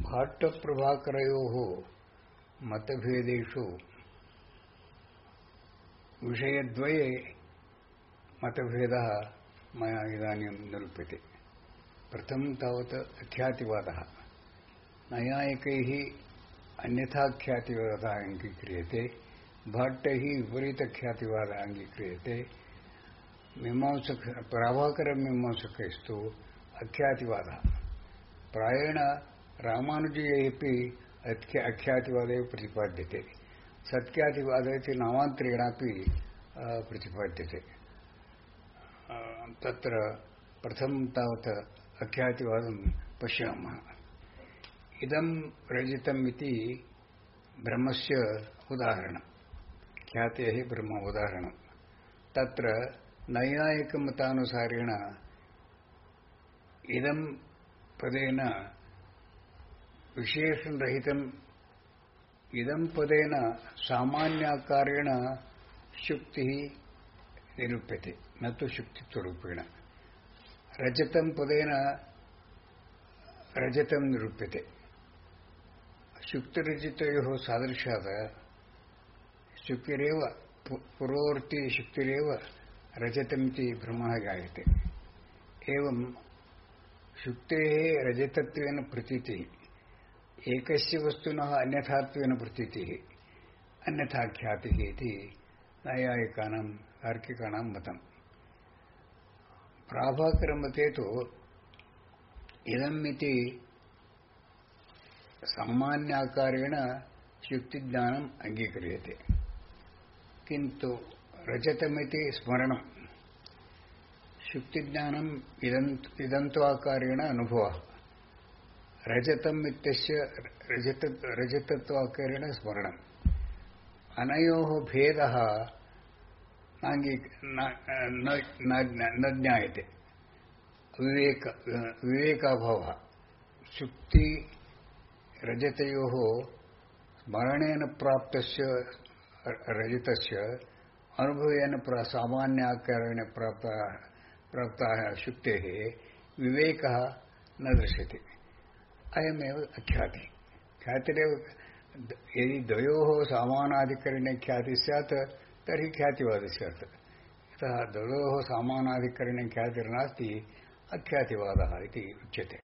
भाट्टप्रभाकरयोः मतभेदेषु विषयद्वये मतभेदः मया इदानीं निरूप्यते। प्रथमं तावत् अख्यातिवादः। नैयायिकैः अन्यथाख्यातिवादः अङ्गीक्रियते, भाट्टैः विपरीतख्यातिवादः अङ्गीक्रियते। प्रभाकरमीमांसकैस्तु अख्यातिवादः। प्रायेण रामानुजैरपि अख्यातिवादः प्रतिपाद्यते। सत्ख्यातिवादः इति नामान्तरेणापि प्रतिपाद्यते। तत्र प्रथमं तावत् अख्यातिवादं पश्यामः। इदं रजतम् इति ब्रह्मस्य उदाहरणं, ख्यातेः ब्रह्म उदाहरणं। तत्र नैयायिकमतानुसारेण इदं पदेन विशेषणरहितम्, इदं पदेन सामान्याकारेण शुक्तिः निरूप्यते, न तु शुक्तित्वरूपेण। रजतं पदेन रजतं निरूप्यते। शुक्तिरजतयोः सादृश्यात् शुक्तिरेव पूर्ववर्ती शुक्तिरेव रजतमिति भ्रमः जायते। एवं शुक्तेः रजतत्वेन प्रतीतिः, एकस्य वस्तुनः अन्यथात्वेन प्रतीतिः, अन्यथाख्यातिः इति नैयायिकानां तार्किकाणां मतम्। प्राभाकरमते तु इदम् इति सामान्याकारेण शुक्तिज्ञानम् अङ्गीक्रियते, किन्तु रजतमिति स्मरणं, शुक्तिज्ञानम् इदन्त्वाकारेण अनुभवः, रजतम् इत्यस्य रजतत्वाकारेण स्मरणम्। अनयोः भेदः न ज्ञायते। विवेकाभावः। शुक्ति रजतयोः स्मरणेन प्राप्तस्य रजतस्य अनुभवेन सामान्याकारेण प्राप्ताः शुक्तेः विवेकः न दृश्यते। अयमेव अख्यातिः। ख्यातिरेव यदि द्वयोः समानाधिकरणे ख्यातिः स्यात् तर्हि ख्यातिवादः स्यात्। अतः द्वयोः समानाधिकरणे ख्यातिर्नास्ति, अख्यातिवादः इति उच्यते।